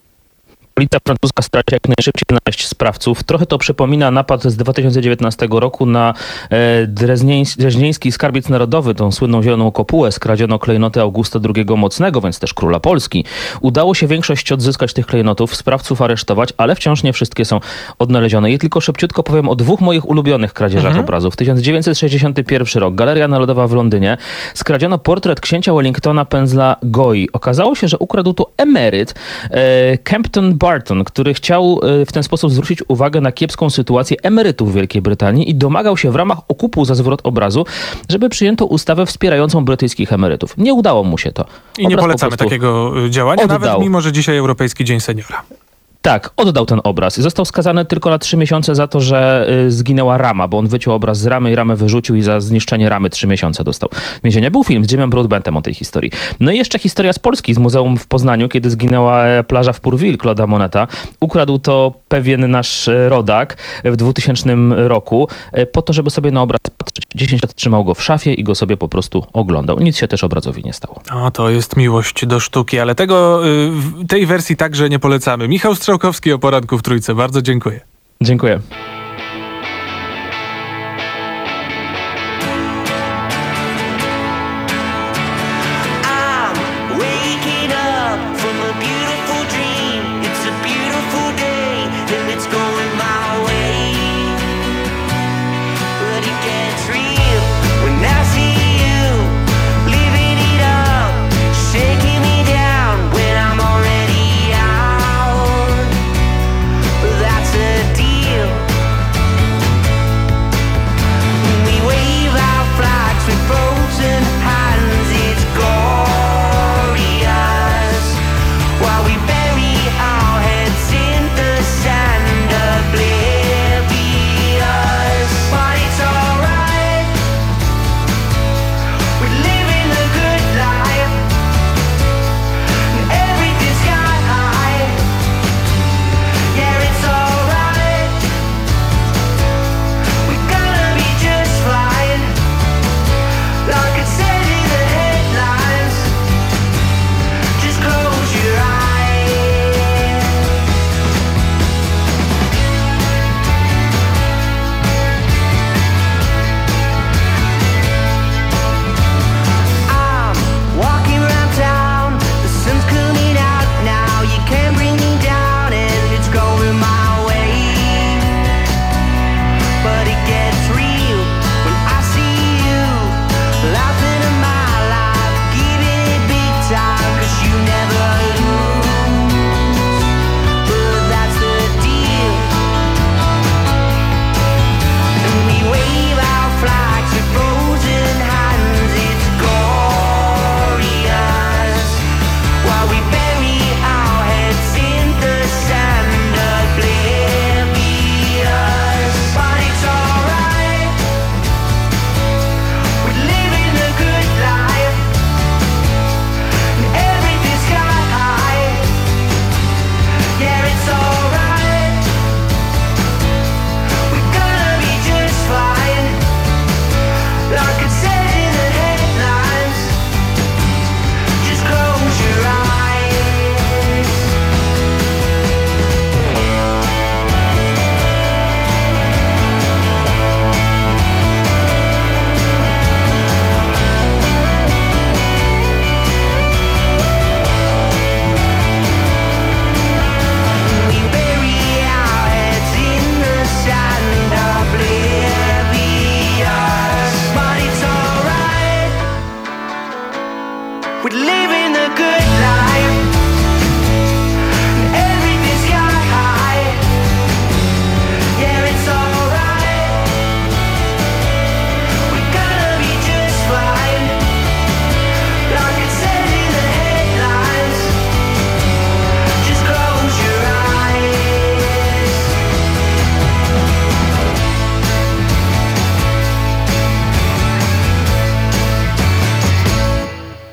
[SPEAKER 1] Policja francuska stara się jak najszybciej znaleźć sprawców. Trochę to przypomina napad z dwa tysiące dziewiętnastego roku na e, Dreznieński, Dreźnieński Skarbiec Narodowy, tą słynną zieloną kopułę. Skradziono klejnoty Augusta drugiego Mocnego, więc też króla Polski. Udało się większość odzyskać tych klejnotów, sprawców aresztować, ale wciąż nie wszystkie są odnalezione. I tylko szybciutko powiem o dwóch moich ulubionych kradzieżach mhm. obrazów. tysiąc dziewięćset sześćdziesiąty pierwszy rok, Galeria Narodowa w Londynie. Skradziono portret księcia Wellingtona pędzla Goi. Okazało się, że ukradł to emeryt e, Kempton Barton, który chciał w ten sposób zwrócić uwagę na kiepską sytuację emerytów w Wielkiej Brytanii i domagał się w ramach okupu za zwrot obrazu, żeby przyjęto ustawę wspierającą brytyjskich emerytów. Nie udało mu się to.
[SPEAKER 4] I nie polecamy takiego działania, oddał. Nawet mimo, że dzisiaj Europejski Dzień Seniora.
[SPEAKER 1] Tak, oddał ten obraz. Został skazany tylko na trzy miesiące za to, że y, zginęła rama, bo on wyciął obraz z ramy i ramę wyrzucił i za zniszczenie ramy trzy miesiące dostał więzienia. Był film z Jimem Broadbentem o tej historii. No i jeszcze historia z Polski, z muzeum w Poznaniu, kiedy zginęła plaża w Pourville Claude'a Moneta. Ukradł to pewien nasz rodak w dwutysięcznym roku po to, żeby sobie na obraz patrzeć. dziesięć lat trzymał go w szafie i go sobie po prostu oglądał. Nic się też obrazowi nie stało.
[SPEAKER 4] A to jest miłość do sztuki, ale tego, y, tej wersji także nie polecamy. Michał Strzałkowski o Poranku w Trójce. Bardzo dziękuję.
[SPEAKER 1] Dziękuję.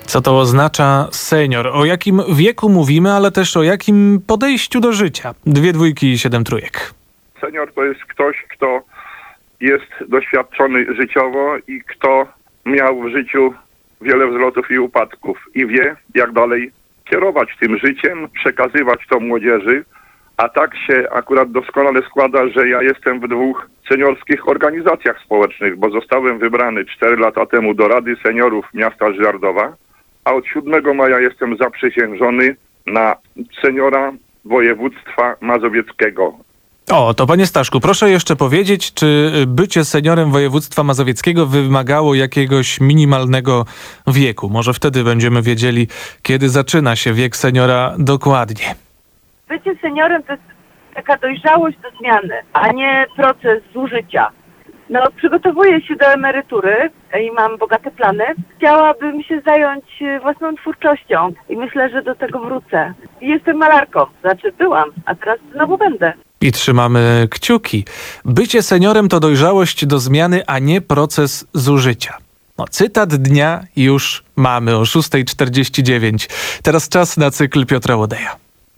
[SPEAKER 4] Co to oznacza senior? O jakim wieku mówimy, ale też o jakim podejściu do życia? Dwie dwójki i siedem trójek.
[SPEAKER 3] Senior to jest ktoś, kto jest doświadczony życiowo i kto miał w życiu wiele wzlotów i upadków i wie, jak dalej kierować tym życiem, przekazywać to młodzieży. A tak się akurat doskonale składa, że ja jestem w dwóch seniorskich organizacjach społecznych, bo zostałem wybrany cztery lata temu do Rady Seniorów Miasta Żyrardowa, a od siódmego maja jestem zaprzysiężony na seniora województwa mazowieckiego.
[SPEAKER 4] O, to panie Staszku, proszę jeszcze powiedzieć, czy bycie seniorem województwa mazowieckiego wymagało jakiegoś minimalnego wieku? Może wtedy będziemy wiedzieli, kiedy zaczyna się wiek seniora dokładnie.
[SPEAKER 15] Bycie seniorem to jest taka dojrzałość do zmiany, a nie proces zużycia. No, przygotowuję się do emerytury i mam bogate plany. Chciałabym się zająć własną twórczością i myślę, że do tego wrócę. Jestem malarką, znaczy byłam, a teraz znowu będę.
[SPEAKER 4] I trzymamy kciuki. Bycie seniorem to dojrzałość do zmiany, a nie proces zużycia. No, cytat dnia już mamy o szósta czterdzieści dziewięć. Teraz czas na cykl Piotra Łodeja.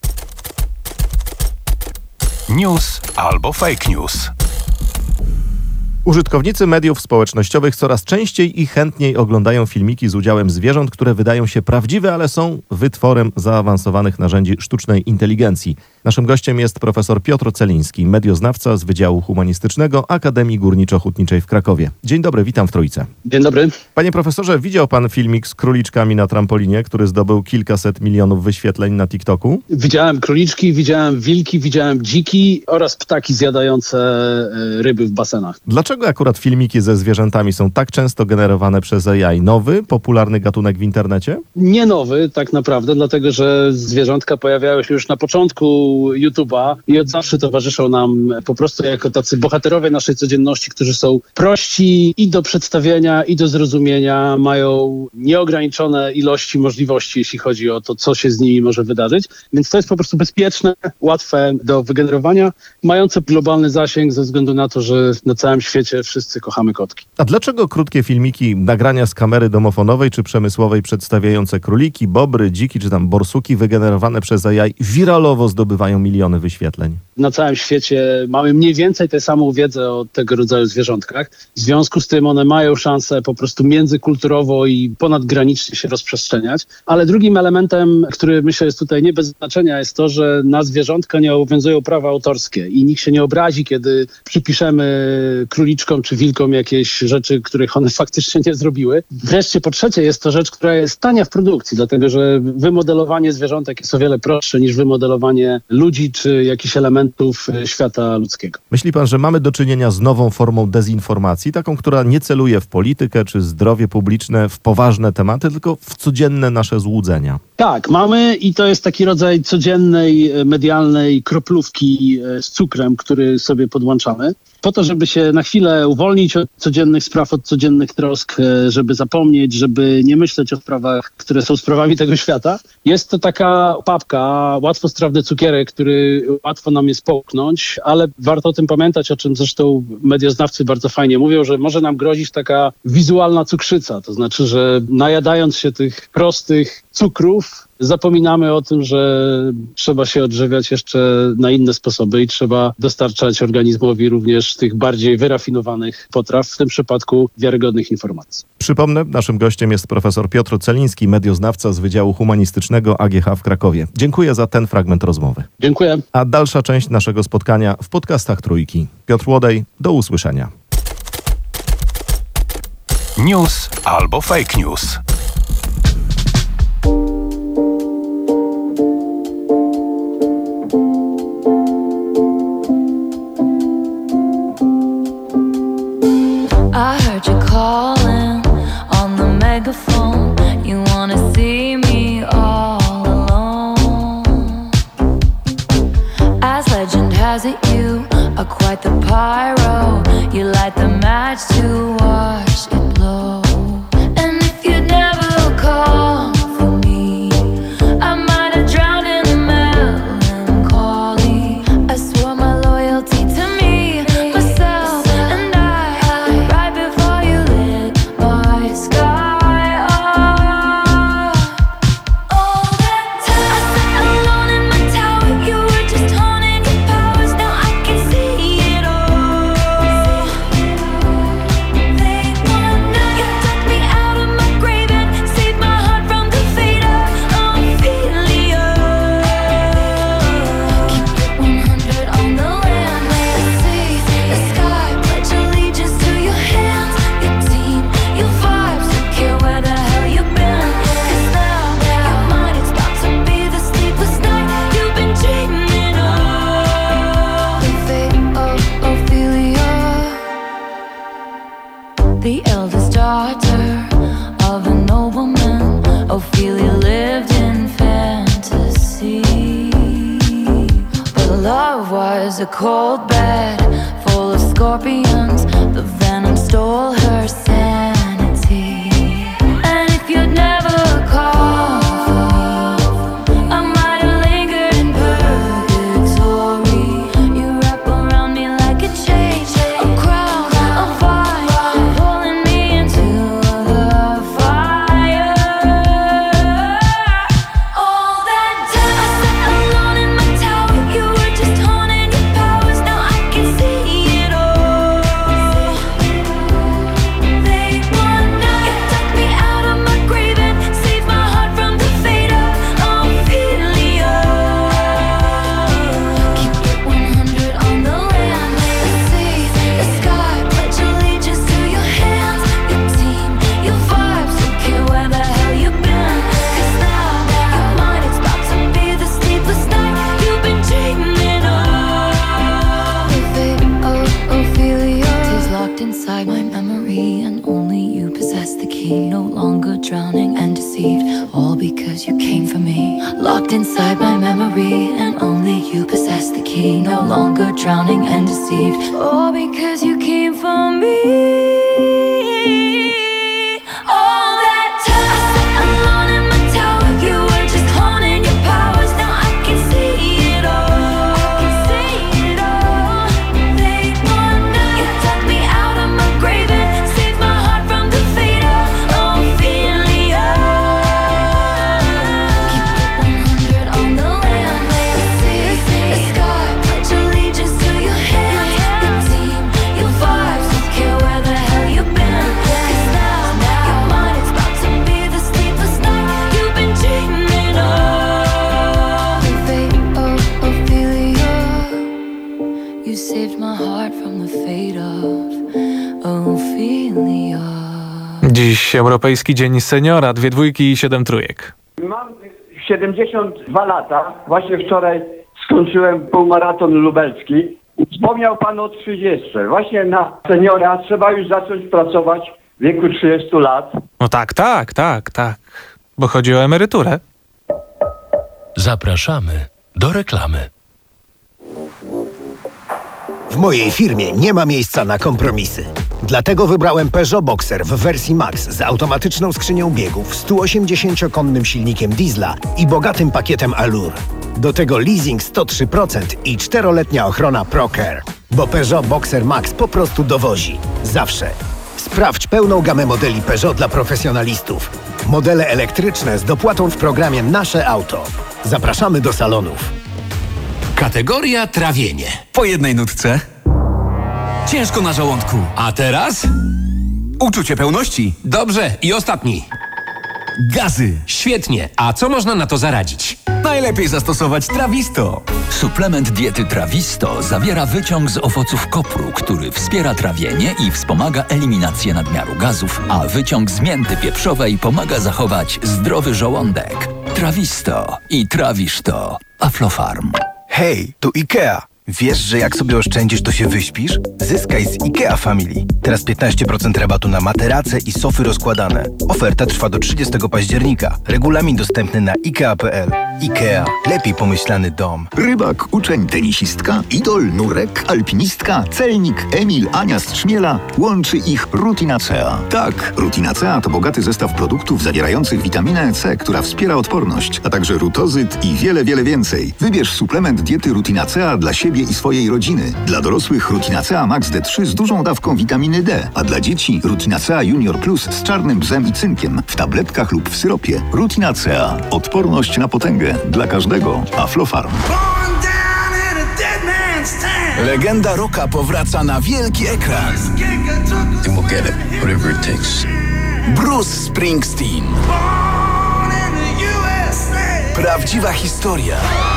[SPEAKER 9] News albo fake news.
[SPEAKER 16] Użytkownicy mediów społecznościowych coraz częściej i chętniej oglądają filmiki z udziałem zwierząt, które wydają się prawdziwe, ale są wytworem zaawansowanych narzędzi sztucznej inteligencji. Naszym gościem jest profesor Piotr Celiński, medioznawca z Wydziału Humanistycznego Akademii Górniczo-Hutniczej w Krakowie. Dzień dobry, witam w Trójce.
[SPEAKER 17] Dzień dobry.
[SPEAKER 16] Panie profesorze, widział pan filmik z króliczkami na trampolinie, który zdobył kilkaset milionów wyświetleń na TikToku?
[SPEAKER 17] Widziałem króliczki, widziałem wilki, widziałem dziki oraz ptaki zjadające ryby w basenach.
[SPEAKER 16] Dlaczego akurat filmiki ze zwierzętami są tak często generowane przez A I? Nowy, popularny gatunek w internecie?
[SPEAKER 17] Nie nowy tak naprawdę, dlatego że zwierzątka pojawiały się już na początku YouTube'a i od zawsze towarzyszą nam po prostu jako tacy bohaterowie naszej codzienności, którzy są prości i do przedstawienia, i do zrozumienia, mają nieograniczone ilości możliwości, jeśli chodzi o to, co się z nimi może wydarzyć. Więc to jest po prostu bezpieczne, łatwe do wygenerowania, mające globalny zasięg ze względu na to, że na całym świecie wszyscy kochamy kotki.
[SPEAKER 16] A dlaczego krótkie filmiki, nagrania z kamery domofonowej czy przemysłowej przedstawiające króliki, bobry, dziki czy tam borsuki wygenerowane przez A I wiralowo zdobywają miliony wyświetleń?
[SPEAKER 17] Na całym świecie mamy mniej więcej tę samą wiedzę o tego rodzaju zwierzątkach. W związku z tym one mają szansę po prostu międzykulturowo i ponadgranicznie się rozprzestrzeniać. Ale drugim elementem, który myślę jest tutaj nie bez znaczenia, jest to, że na zwierzątka nie obowiązują prawa autorskie i nikt się nie obrazi, kiedy przypiszemy króliczkom czy wilkom jakieś rzeczy, których one faktycznie nie zrobiły. Wreszcie po trzecie jest to rzecz, która jest tania w produkcji, dlatego że wymodelowanie zwierzątek jest o wiele prostsze niż wymodelowanie ludzi czy jakichś elementów świata ludzkiego.
[SPEAKER 16] Myśli pan, że mamy do czynienia z nową formą dezinformacji, taką, która nie celuje w politykę czy zdrowie publiczne, w poważne tematy, tylko w codzienne nasze złudzenia?
[SPEAKER 17] Tak, mamy i to jest taki rodzaj codziennej, medialnej kroplówki z cukrem, który sobie podłączamy. Po to, żeby się na chwilę uwolnić od codziennych spraw, od codziennych trosk, żeby zapomnieć, żeby nie myśleć o sprawach, które są sprawami tego świata. Jest to taka papka, łatwostrawny cukierek, który łatwo nam jest połknąć, ale warto o tym pamiętać, o czym zresztą medioznawcy bardzo fajnie mówią, że może nam grozić taka wizualna cukrzyca. To znaczy, że najadając się tych prostych cukrów, zapominamy o tym, że trzeba się odżywiać jeszcze na inne sposoby i trzeba dostarczać organizmowi również tych bardziej wyrafinowanych potraw, w tym przypadku wiarygodnych informacji.
[SPEAKER 16] Przypomnę, naszym gościem jest profesor Piotr Celiński, medioznawca z Wydziału Humanistycznego A G H w Krakowie. Dziękuję za ten fragment rozmowy.
[SPEAKER 17] Dziękuję.
[SPEAKER 16] A dalsza część naszego spotkania w podcastach Trójki. Piotr Łodej, do usłyszenia.
[SPEAKER 9] News albo fake news.
[SPEAKER 18] I heard you calling on the megaphone. You wanna see me all alone. As legend has it, you are quite the pyro. You light the match to watch it blow. And if you'd never call for me, I might have drowned in the melancholy. I swore my loyalty to me, myself, and I, right before you lit my sky up. a cold bed full of scorpions. The venom stole her sanity. And if you'd never called for me, I might have lingered in purgatory. You wrap around me like a chain, a crown, a fire, pulling me into the fire. All that time I sat alone in my tower, you were just honing your powers. Now I can see it all. They wonder you took me out of my grave and saved my heart from the fate of Ophelia. Keep it one hundred on the land, the sea, the sky. Pledge allegiance to your hands, your team, your vibes. Don't care where the hell you've been, 'cause now your mind is about to be the sleepless night you've been dreaming of. The fate of Ophelia is locked inside my memory, and only you possess the key. No longer drowning and deceived, all because you came for me. Locked inside my memory, and only you possess the key. No longer drowning and deceived, all because you came for me. All that time I sat alone in my tower, you were just honing your powers. Now I can see it all. See it all. They wonder you took me out of my grave and saved my heart from the fate of Ophelia. Keep it one hundred on the land, the sea, the sky. Pledge allegiance to your hands, your team, your vibes. Don't care where the hell you've been, 'cause now your mind is about to be the sleepless night you've been dreaming of. The fate of Ophelia, you saved my heart from the fate of Ophelia.
[SPEAKER 4] Dziś Europejski Dzień Seniora, dwie dwójki i siedem trójek.
[SPEAKER 2] Mam siedemdziesiąt dwa lata. Właśnie wczoraj skończyłem półmaraton lubelski. Wspomniał pan o trzydziestce. Właśnie na seniora trzeba już zacząć pracować w wieku trzydziestu lat.
[SPEAKER 4] No tak, tak, tak, tak. Bo chodzi o emeryturę.
[SPEAKER 20] Zapraszamy do reklamy.
[SPEAKER 19] W mojej firmie nie ma miejsca na kompromisy. Dlatego wybrałem Peugeot Boxer w wersji Max z automatyczną skrzynią biegów, sto osiemdziesięciokonnym silnikiem diesla i bogatym pakietem Allure. Do tego leasing sto trzy procent i czteroletnia ochrona ProCare. Bo Peugeot Boxer Max po prostu dowozi. Zawsze. Sprawdź pełną gamę modeli Peugeot dla profesjonalistów. Modele elektryczne z dopłatą w programie Nasze Auto. Zapraszamy do salonów.
[SPEAKER 21] Kategoria trawienie. Po jednej nutce. Ciężko na żołądku. A teraz? Uczucie pełności. Dobrze. I ostatni. Gazy. Świetnie. A co można na to zaradzić? Najlepiej zastosować Trawisto.
[SPEAKER 9] Suplement diety Trawisto zawiera wyciąg z owoców kopru, który wspiera trawienie i wspomaga eliminację nadmiaru gazów, a wyciąg z mięty pieprzowej pomaga zachować zdrowy żołądek. Trawisto i trawisz to. Aflofarm.
[SPEAKER 23] Hej, tu IKEA. Wiesz, że jak sobie oszczędzisz, to się wyśpisz? Zyskaj z IKEA Family. Teraz piętnaście procent rabatu na materace i sofy rozkładane. Oferta trwa do trzydziestego października. Regulamin dostępny na ikea kropka p l. IKEA. Lepiej pomyślany dom.
[SPEAKER 9] Rybak, uczeń, tenisistka, idol, nurek, alpinistka, celnik, Emil, Ania z Trzmiela. Łączy ich Rutinacea. Tak, Rutinacea to bogaty zestaw produktów zawierających witaminę C, która wspiera odporność, a także rutozyt i wiele, wiele więcej. Wybierz suplement diety Rutinacea dla siebie i swojej rodziny. Dla dorosłych Rutinacea Max D trzy z dużą dawką witaminy D, a dla dzieci Rutinacea Junior Plus z czarnym bzem i cynkiem w tabletkach lub w syropie. Rutinacea. Odporność na potęgę. Dla każdego. Aflofarm.
[SPEAKER 21] Legenda rocka powraca na wielki ekran. We'll get it, whatever it takes. Bruce Springsteen. Prawdziwa historia.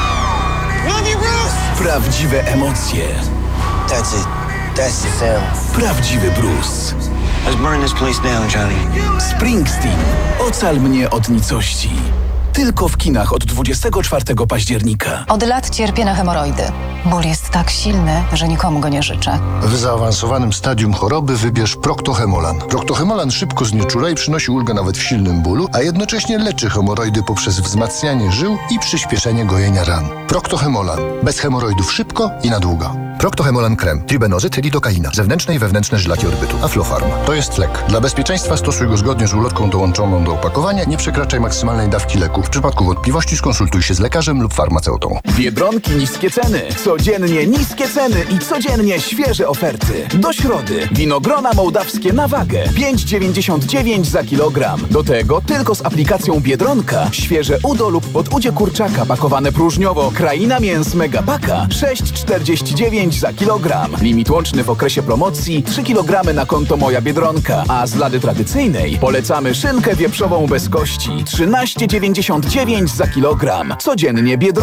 [SPEAKER 21] Prawdziwe emocje.
[SPEAKER 24] That's it. That's the sound.
[SPEAKER 21] Prawdziwy Bruce.
[SPEAKER 24] Let's burn this place down, Johnny.
[SPEAKER 21] Springsteen. Ocal mnie od nicości.
[SPEAKER 5] Tylko w kinach od dwudziestego czwartego października.
[SPEAKER 7] Od lat cierpię na hemoroidy. Ból jest tak silny, że nikomu go nie życzę.
[SPEAKER 8] W zaawansowanym stadium choroby wybierz Proctohemolan. Proctohemolan szybko znieczula i przynosi ulgę nawet w silnym bólu, a jednocześnie leczy hemoroidy poprzez wzmacnianie żył i przyspieszenie gojenia ran. Proctohemolan. Bez hemoroidów szybko i na długo. Proctohemolan krem. Tribenozyt, lidokaina. Zewnętrzne i wewnętrzne żylaki odbytu. Aflofarm. To jest lek. Dla bezpieczeństwa stosuj go zgodnie z ulotką dołączoną do opakowania. Nie przekraczaj maksymalnej dawki leku. W przypadku wątpliwości skonsultuj się z lekarzem lub farmaceutą.
[SPEAKER 5] Biedronki niskie ceny. Codziennie niskie ceny i codziennie świeże oferty. Do środy. Winogrona mołdawskie na wagę. pięć dziewięćdziesiąt dziewięć za kilogram. Do tego tylko z aplikacją Biedronka. Świeże udo lub podudzie kurczaka pakowane próżniowo. Kraina mięs Megapaka. sześć czterdzieści dziewięć za kilogram. Limit łączny w okresie promocji trzy kilogramy na konto Moja Biedronka. A z lady tradycyjnej polecamy szynkę wieprzową bez kości. trzynaście dziewięćdziesiąt dziewięć za kilogram. Codziennie Biedronka.